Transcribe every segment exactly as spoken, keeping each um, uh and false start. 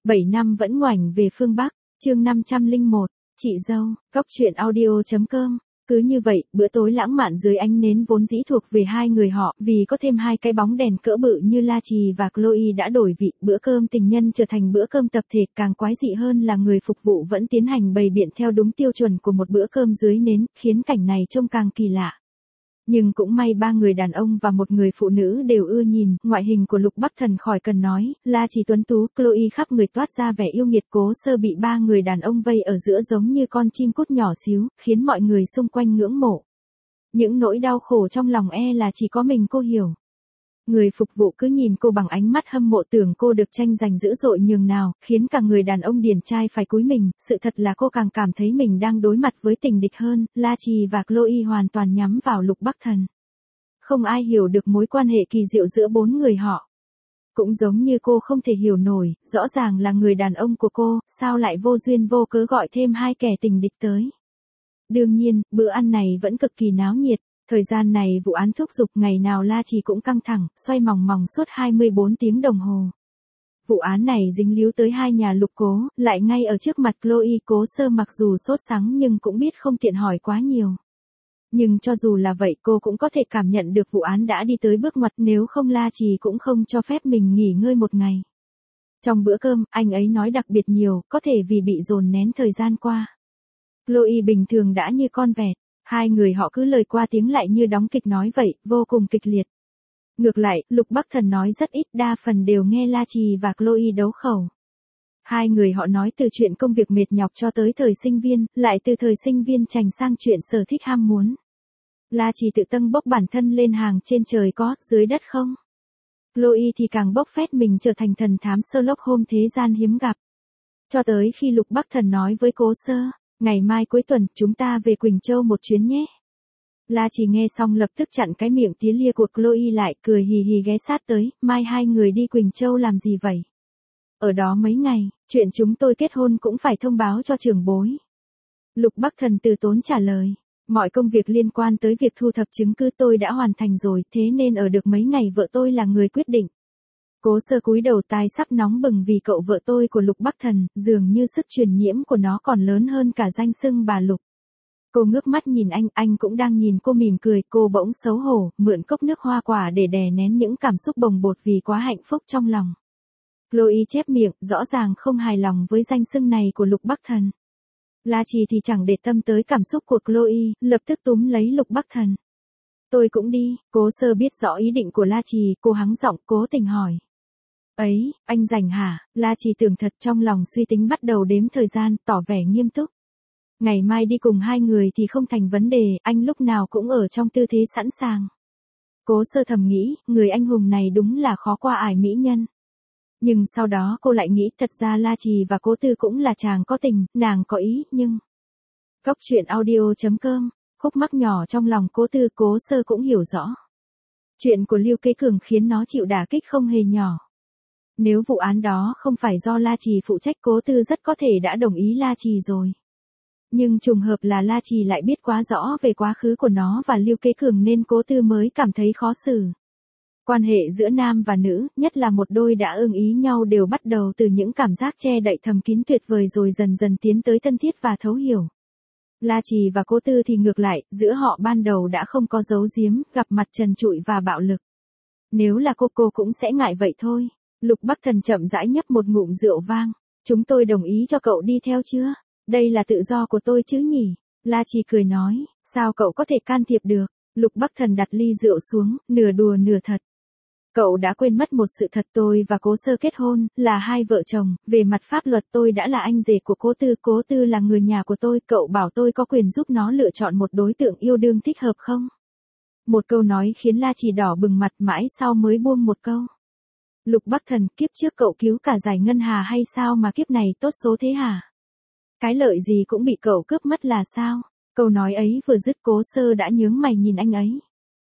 bảy năm vẫn ngoảnh về phương Bắc, chương năm trăm lẻ một, chị dâu, cóc truyện audio chấm com. Cứ như vậy, bữa tối lãng mạn dưới ánh nến vốn dĩ thuộc về hai người họ, vì có thêm hai cái bóng đèn cỡ bự như La Trì và Chloe đã đổi vị, bữa cơm tình nhân trở thành bữa cơm tập thể. Càng quái dị hơn là người phục vụ vẫn tiến hành bày biện theo đúng tiêu chuẩn của một bữa cơm dưới nến, khiến cảnh này trông càng kỳ lạ. Nhưng cũng may ba người đàn ông và một người phụ nữ đều ưa nhìn, ngoại hình của Lục Bắc Thần khỏi cần nói, La Trì tuấn tú, Chloe khắp người toát ra vẻ yêu nghiệt, Cố Sơ bị ba người đàn ông vây ở giữa giống như con chim cút nhỏ xíu, khiến mọi người xung quanh ngưỡng mộ. Những nỗi đau khổ trong lòng e là chỉ có mình cô hiểu. Người phục vụ cứ nhìn cô bằng ánh mắt hâm mộ, tưởng cô được tranh giành dữ dội nhường nào, khiến cả người đàn ông điển trai phải cúi mình. Sự thật là cô càng cảm thấy mình đang đối mặt với tình địch hơn. La Trì và Chloe hoàn toàn nhắm vào Lục Bắc Thần. Không ai hiểu được mối quan hệ kỳ diệu giữa bốn người họ. Cũng giống như cô không thể hiểu nổi, rõ ràng là người đàn ông của cô, sao lại vô duyên vô cớ gọi thêm hai kẻ tình địch tới. Đương nhiên, bữa ăn này vẫn cực kỳ náo nhiệt. Thời gian này vụ án thúc giục, ngày nào La Trì cũng căng thẳng, xoay mòng mòng suốt hai mươi bốn tiếng đồng hồ. Vụ án này dính líu tới hai nhà Lục Cố, lại ngay ở trước mặt Chloe. Cố Sơ mặc dù sốt sắng nhưng cũng biết không tiện hỏi quá nhiều. Nhưng cho dù là vậy, cô cũng có thể cảm nhận được vụ án đã đi tới bước ngoặt, nếu không La Trì cũng không cho phép mình nghỉ ngơi một ngày. Trong bữa cơm, anh ấy nói đặc biệt nhiều, có thể vì bị dồn nén thời gian qua. Chloe bình thường đã như con vẹt. Hai người họ cứ lời qua tiếng lại như đóng kịch nói vậy, vô cùng kịch liệt. Ngược lại, Lục Bắc Thần nói rất ít, đa phần đều nghe La Trì và Chloe đấu khẩu. Hai người họ nói từ chuyện công việc mệt nhọc cho tới thời sinh viên, lại từ thời sinh viên trành sang chuyện sở thích ham muốn. La Trì tự tâng bốc bản thân lên hàng trên trời có, dưới đất không. Chloe thì càng bốc phét mình trở thành thần thám Sherlock Holmes thế gian hiếm gặp. Cho tới khi Lục Bắc Thần nói với Cố Sơ, ngày mai cuối tuần, chúng ta về Quỳnh Châu một chuyến nhé. La Trì nghe xong lập tức chặn cái miệng tía lia của Chloe lại, cười hì hì ghé sát tới, mai hai người đi Quỳnh Châu làm gì vậy? Ở đó mấy ngày, chuyện chúng tôi kết hôn cũng phải thông báo cho trưởng bối. Lục Bắc Thần từ tốn trả lời, mọi công việc liên quan tới việc thu thập chứng cứ tôi đã hoàn thành rồi, thế nên ở được mấy ngày vợ tôi là người quyết định. Cố Sơ cúi đầu, tai sắp nóng bừng vì cậu vợ tôi của Lục Bắc Thần, dường như sức truyền nhiễm của nó còn lớn hơn cả danh xưng bà Lục. Cô ngước mắt nhìn anh, anh cũng đang nhìn cô mỉm cười, cô bỗng xấu hổ, mượn cốc nước hoa quả để đè nén những cảm xúc bồng bột vì quá hạnh phúc trong lòng. Chloe chép miệng, rõ ràng không hài lòng với danh xưng này của Lục Bắc Thần. La Trì thì chẳng để tâm tới cảm xúc của Chloe, lập tức túm lấy Lục Bắc Thần. Tôi cũng đi. Cố Sơ biết rõ ý định của La Trì, cô hắng giọng, cố tình hỏi. Ấy, anh rảnh hả? La Trì tưởng thật, trong lòng suy tính bắt đầu đếm thời gian, tỏ vẻ nghiêm túc. Ngày mai đi cùng hai người thì không thành vấn đề, anh lúc nào cũng ở trong tư thế sẵn sàng. Cố Sơ thầm nghĩ, người anh hùng này đúng là khó qua ải mỹ nhân. Nhưng sau đó cô lại nghĩ, thật ra La Trì và Cố Tư cũng là chàng có tình, nàng có ý, nhưng... Cóc truyện audio chấm com, khúc mắc nhỏ trong lòng Cố Tư, Cố Sơ cũng hiểu rõ. Chuyện của Lưu Kế Cường khiến nó chịu đả kích không hề nhỏ. Nếu vụ án đó không phải do La Trì phụ trách, Cố Tư rất có thể đã đồng ý La Trì rồi. Nhưng trùng hợp là La Trì lại biết quá rõ về quá khứ của nó và Lưu Kế Cường nên Cố Tư mới cảm thấy khó xử. Quan hệ giữa nam và nữ, nhất là một đôi đã ưng ý nhau, đều bắt đầu từ những cảm giác che đậy thầm kín tuyệt vời rồi dần dần tiến tới thân thiết và thấu hiểu. La Trì và Cố Tư thì ngược lại, giữa họ ban đầu đã không có giấu giếm, gặp mặt trần trụi và bạo lực. Nếu là cô cô cũng sẽ ngại vậy thôi. Lục Bắc Thần chậm rãi nhấp một ngụm rượu vang. Chúng tôi đồng ý cho cậu đi theo chưa? Đây là tự do của tôi chứ nhỉ? La Trì cười nói, sao cậu có thể can thiệp được? Lục Bắc Thần đặt ly rượu xuống, nửa đùa nửa thật. Cậu đã quên mất một sự thật, tôi và Cố Sơ kết hôn, là hai vợ chồng, về mặt pháp luật tôi đã là anh rể của Cố Tư, Cố Tư là người nhà của tôi, cậu bảo tôi có quyền giúp nó lựa chọn một đối tượng yêu đương thích hợp không? Một câu nói khiến La Trì đỏ bừng mặt, mãi sau mới buông một câu. Lục Bắc Thần, kiếp trước cậu cứu cả giải ngân hà hay sao mà kiếp này tốt số thế hả? Cái lợi gì cũng bị cậu cướp mất là sao? Câu nói ấy vừa dứt, Cố Sơ đã nhướng mày nhìn anh ấy.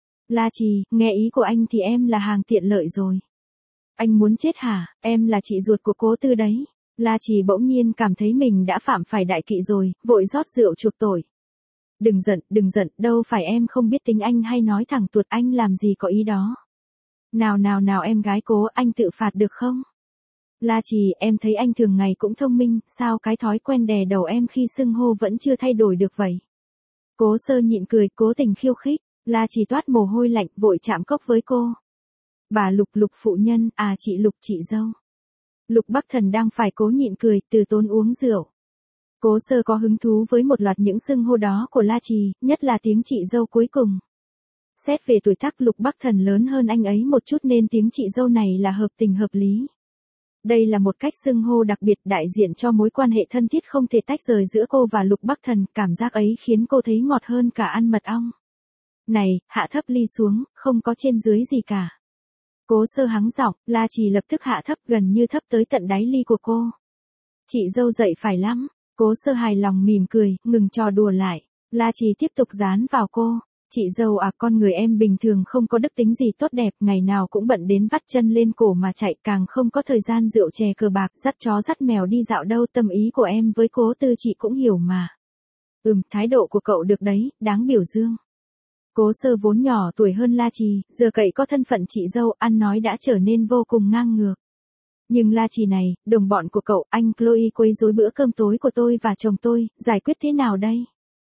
La Trì, nghe ý của anh thì em là hàng tiện lợi rồi. Anh muốn chết hả? Em là chị ruột của Cố Tư đấy. La Trì bỗng nhiên cảm thấy mình đã phạm phải đại kỵ rồi, vội rót rượu chuộc tội. Đừng giận, đừng giận, đâu phải em không biết tính anh hay nói thẳng tuột, anh làm gì có ý đó. Nào nào nào em gái Cố, anh tự phạt được không? La Trì, em thấy anh thường ngày cũng thông minh, sao cái thói quen đè đầu em khi xưng hô vẫn chưa thay đổi được vậy? Cố Sơ nhịn cười, cố tình khiêu khích. La Trì toát mồ hôi lạnh, vội chạm cốc với cô. Bà Lục, Lục phụ nhân, à chị Lục, chị dâu. Lục Bắc Thần đang phải cố nhịn cười, từ tốn uống rượu. Cố Sơ có hứng thú với một loạt những xưng hô đó của La Trì, nhất là tiếng chị dâu cuối cùng. Xét về tuổi tác, Lục Bắc Thần lớn hơn anh ấy một chút nên tiếng chị dâu này là hợp tình hợp lý. Đây là một cách xưng hô đặc biệt đại diện cho mối quan hệ thân thiết không thể tách rời giữa cô và Lục Bắc Thần, cảm giác ấy khiến cô thấy ngọt hơn cả ăn mật ong. Này, hạ thấp ly xuống, không có trên dưới gì cả. Cố Sơ hắng giọng, La Trì lập tức hạ thấp, gần như thấp tới tận đáy ly của cô. Chị dâu dậy phải lắm. Cố Sơ hài lòng mỉm cười, ngừng trò đùa lại. La Trì tiếp tục dán vào cô. Chị dâu à, con người em bình thường không có đức tính gì tốt đẹp, ngày nào cũng bận đến vắt chân lên cổ mà chạy, càng không có thời gian rượu chè cờ bạc, dắt chó dắt mèo đi dạo đâu. Tâm ý của em với Cố Tư chị cũng hiểu mà. Ừm, thái độ của cậu được đấy, đáng biểu dương. Cố Sơ vốn nhỏ tuổi hơn La Trì, giờ cậy có thân phận chị dâu, ăn nói đã trở nên vô cùng ngang ngược. Nhưng La Trì này, đồng bọn của cậu, anh Chloe quấy rối bữa cơm tối của tôi và chồng tôi, giải quyết thế nào đây?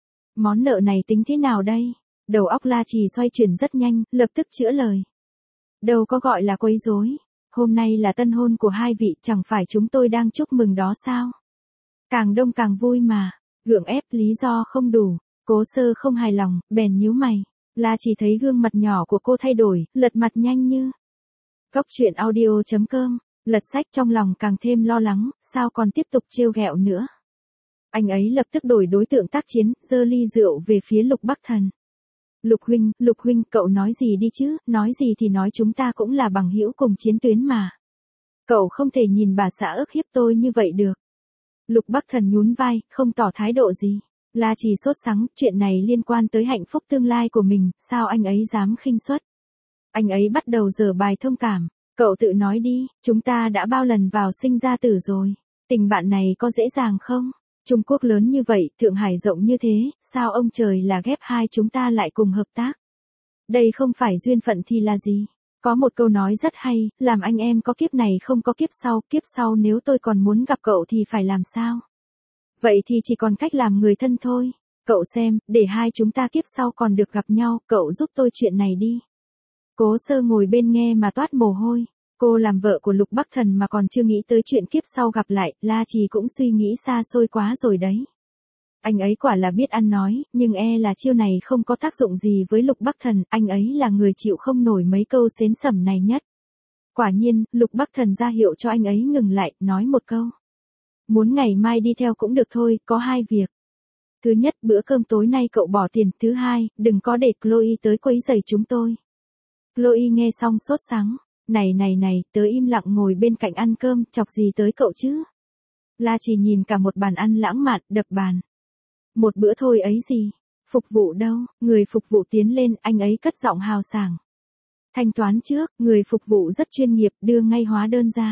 Món nợ này tính thế nào đây? Đầu óc La Trì xoay chuyển rất nhanh, lập tức chữa lời. Đâu có gọi là quấy rối. Hôm nay là tân hôn của hai vị, chẳng phải chúng tôi đang chúc mừng đó sao? Càng đông càng vui mà. Gượng ép, lý do không đủ. Cố Sơ không hài lòng, bèn nhíu mày. La Trì thấy gương mặt nhỏ của cô thay đổi, lật mặt nhanh như. Góc truyện audio chấm com, lật sách trong lòng càng thêm lo lắng, sao còn tiếp tục trêu ghẹo nữa. Anh ấy lập tức đổi đối tượng tác chiến, giơ ly rượu về phía Lục Bắc Thần. Lục huynh, Lục huynh, cậu nói gì đi chứ, nói gì thì nói, chúng ta cũng là bằng hữu cùng chiến tuyến mà. Cậu không thể nhìn bà xã ức hiếp tôi như vậy được. Lục Bắc Thần nhún vai, không tỏ thái độ gì. La Trì sốt sắng, chuyện này liên quan tới hạnh phúc tương lai của mình, sao anh ấy dám khinh suất? Anh ấy bắt đầu giở bài thông cảm, cậu tự nói đi, chúng ta đã bao lần vào sinh ra tử rồi, tình bạn này có dễ dàng không? Trung Quốc lớn như vậy, Thượng Hải rộng như thế, sao ông trời là ghép hai chúng ta lại cùng hợp tác? Đây không phải duyên phận thì là gì? Có một câu nói rất hay, làm anh em có kiếp này không có kiếp sau, kiếp sau nếu tôi còn muốn gặp cậu thì phải làm sao? Vậy thì chỉ còn cách làm người thân thôi. Cậu xem, để hai chúng ta kiếp sau còn được gặp nhau, cậu giúp tôi chuyện này đi. Cố Sơ ngồi bên nghe mà toát mồ hôi. Cô làm vợ của Lục Bắc Thần mà còn chưa nghĩ tới chuyện kiếp sau gặp lại, La Trì cũng suy nghĩ xa xôi quá rồi đấy. Anh ấy quả là biết ăn nói, nhưng e là chiêu này không có tác dụng gì với Lục Bắc Thần, anh ấy là người chịu không nổi mấy câu xến xẩm này nhất. Quả nhiên, Lục Bắc Thần ra hiệu cho anh ấy ngừng lại, nói một câu. Muốn ngày mai đi theo cũng được thôi, có hai việc. Thứ nhất, bữa cơm tối nay cậu bỏ tiền, thứ hai, đừng có để Chloe tới quấy rầy chúng tôi. Chloe nghe xong sốt sắng, này này này, tớ im lặng ngồi bên cạnh ăn cơm, chọc gì tới cậu chứ? La Trì nhìn cả một bàn ăn lãng mạn, đập bàn. Một bữa thôi ấy gì? Phục vụ đâu? Người phục vụ tiến lên, anh ấy cất giọng hào sảng. Thanh toán trước, người phục vụ rất chuyên nghiệp, đưa ngay hóa đơn ra.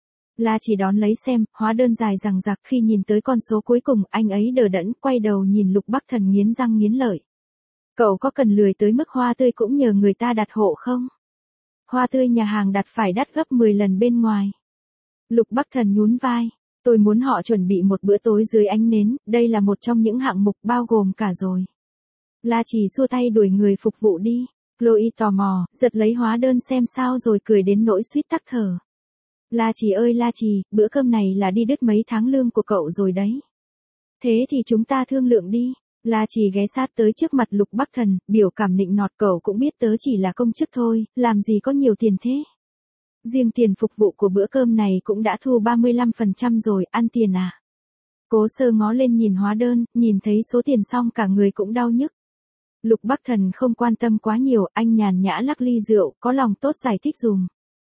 La Trì đón lấy xem, hóa đơn dài dằng dặc, khi nhìn tới con số cuối cùng, anh ấy đờ đẫn, quay đầu nhìn Lục Bắc Thần nghiến răng nghiến lợi. Cậu có cần lười tới mức hoa tươi cũng nhờ người ta đặt hộ không? Hoa tươi nhà hàng đặt phải đắt gấp mười lần bên ngoài. Lục Bắc Thần nhún vai. Tôi muốn họ chuẩn bị một bữa tối dưới ánh nến, đây là một trong những hạng mục bao gồm cả rồi. La Trì xua tay đuổi người phục vụ đi. Chloe tò mò, giật lấy hóa đơn xem sao rồi cười đến nỗi suýt tắc thở. La Trì ơi La Trì, bữa cơm này là đi đứt mấy tháng lương của cậu rồi đấy. Thế thì chúng ta thương lượng đi. La Trì ghé sát tới trước mặt Lục Bắc Thần, biểu cảm nịnh nọt, cậu cũng biết tớ chỉ là công chức thôi, làm gì có nhiều tiền thế. Riêng tiền phục vụ của bữa cơm này cũng đã thu ba mươi lăm phần trăm rồi, ăn tiền à? Cố Sơ ngó lên nhìn hóa đơn, nhìn thấy số tiền xong cả người cũng đau nhức. Lục Bắc Thần không quan tâm quá nhiều, anh nhàn nhã lắc ly rượu, có lòng tốt giải thích dùm.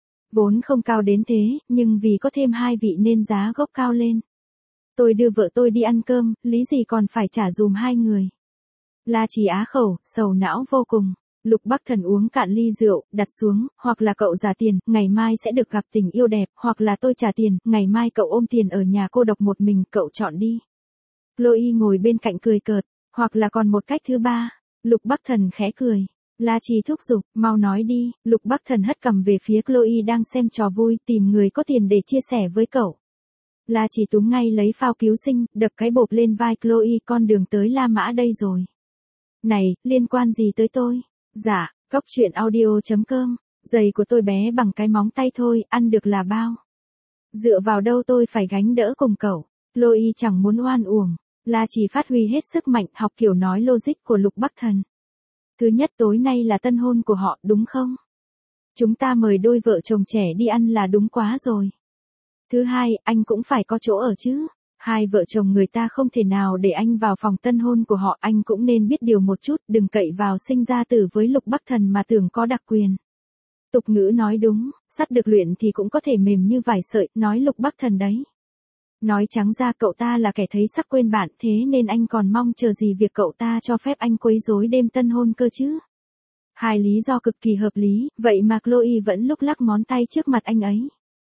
Vốn không cao đến thế, nhưng vì có thêm hai vị nên giá gốc cao lên. Tôi đưa vợ tôi đi ăn cơm, lý gì còn phải trả dùm hai người. La Trì á khẩu, sầu não vô cùng. Lục Bắc Thần uống cạn ly rượu, đặt xuống, hoặc là cậu trả tiền, ngày mai sẽ được gặp tình yêu đẹp, hoặc là tôi trả tiền, ngày mai cậu ôm tiền ở nhà cô độc một mình, cậu chọn đi. Chloe ngồi bên cạnh cười cợt, hoặc là còn một cách thứ ba. Lục Bắc Thần khẽ cười. La Trì thúc giục, mau nói đi. Lục Bắc Thần hất cằm về phía Chloe đang xem trò vui, tìm người có tiền để chia sẻ với cậu. La Trì túm ngay lấy phao cứu sinh, đập cái bộp lên vai Chloe, con đường tới La Mã đây rồi. Này, liên quan gì tới tôi? Dạ, cóc truyện audio chấm com, giày của tôi bé bằng cái móng tay thôi, ăn được là bao. Dựa vào đâu tôi phải gánh đỡ cùng cậu. Chloe chẳng muốn oan uổng. La Trì phát huy hết sức mạnh, học kiểu nói logic của Lục Bắc Thần. Thứ nhất, tối nay là tân hôn của họ, đúng không? Chúng ta mời đôi vợ chồng trẻ đi ăn là đúng quá rồi. Thứ hai, anh cũng phải có chỗ ở chứ. Hai vợ chồng người ta không thể nào để anh vào phòng tân hôn của họ, anh cũng nên biết điều một chút, đừng cậy vào sinh ra tử với Lục Bắc Thần mà tưởng có đặc quyền. Tục ngữ nói đúng, sắt được luyện thì cũng có thể mềm như vải sợi, nói Lục Bắc Thần đấy. Nói trắng ra cậu ta là kẻ thấy sắc quên bạn, thế nên anh còn mong chờ gì việc cậu ta cho phép anh quấy rối đêm tân hôn cơ chứ. Hai lý do cực kỳ hợp lý, vậy mà Chloe vẫn lúc lắc ngón tay trước mặt anh ấy.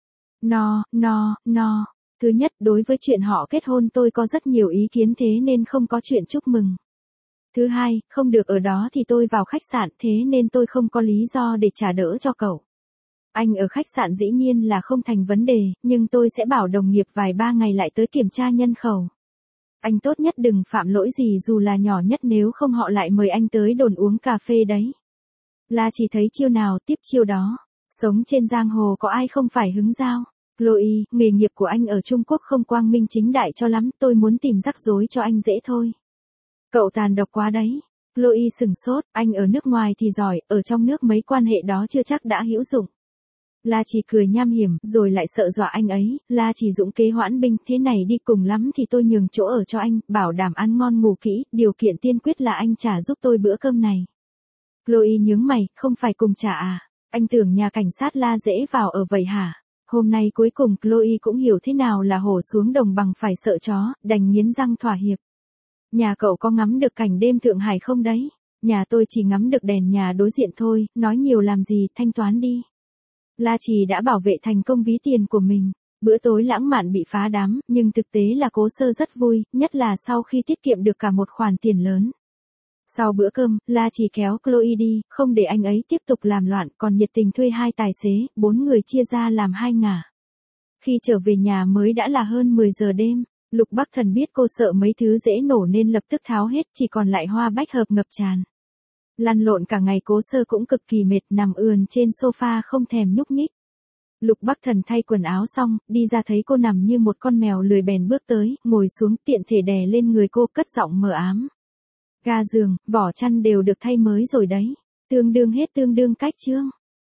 No, no, no. Thứ nhất, đối với chuyện họ kết hôn tôi có rất nhiều ý kiến, thế nên không có chuyện chúc mừng. Thứ hai, không được ở đó thì tôi vào khách sạn, thế nên tôi không có lý do để trả đỡ cho cậu. Anh ở khách sạn dĩ nhiên là không thành vấn đề, nhưng tôi sẽ bảo đồng nghiệp vài ba ngày lại tới kiểm tra nhân khẩu. Anh tốt nhất đừng phạm lỗi gì dù là nhỏ nhất, nếu không họ lại mời anh tới đồn uống cà phê đấy. La chỉ thấy chiêu nào tiếp chiêu đó. Sống trên giang hồ có ai không phải hứng dao. Chloe, nghề nghiệp của anh ở Trung Quốc không quang minh chính đại cho lắm, tôi muốn tìm rắc rối cho anh dễ thôi. Cậu tàn độc quá đấy. Chloe sừng sốt, anh ở nước ngoài thì giỏi, ở trong nước mấy quan hệ đó chưa chắc đã hữu dụng. La Chỉ cười nham hiểm, rồi lại sợ dọa anh ấy. La Chỉ dũng kế hoãn binh, thế này đi, cùng lắm thì tôi nhường chỗ ở cho anh, bảo đảm ăn ngon ngủ kỹ, điều kiện tiên quyết là anh trả giúp tôi bữa cơm này. Chloe nhướng mày, không phải cùng trả à? Anh tưởng nhà cảnh sát La dễ vào ở vậy hả? Hôm nay cuối cùng Chloe cũng hiểu thế nào là hổ xuống đồng bằng phải sợ chó, đành nghiến răng thỏa hiệp. Nhà cậu có ngắm được cảnh đêm Thượng Hải không đấy? Nhà tôi chỉ ngắm được đèn nhà đối diện thôi, nói nhiều làm gì, thanh toán đi. La Trì đã bảo vệ thành công ví tiền của mình. Bữa tối lãng mạn bị phá đám, nhưng thực tế là Cố Sơ rất vui, nhất là sau khi tiết kiệm được cả một khoản tiền lớn. Sau bữa cơm, La Trì kéo Chloe đi, không để anh ấy tiếp tục làm loạn, còn nhiệt tình thuê hai tài xế, bốn người chia ra làm hai ngả. Khi trở về nhà mới đã là hơn mười giờ đêm, Lục Bắc Thần biết cô sợ mấy thứ dễ nổ nên lập tức tháo hết, chỉ còn lại hoa bách hợp ngập tràn. Lăn lộn cả ngày Cố Sơ cũng cực kỳ mệt, nằm ườn trên sofa không thèm nhúc nhích. Lục Bắc Thần thay quần áo xong, đi ra thấy cô nằm như một con mèo lười bèn bước tới, ngồi xuống tiện thể đè lên người cô, cất giọng mờ ám. Ga giường, vỏ chăn đều được thay mới rồi đấy. Tương đương hết tương đương cách chương.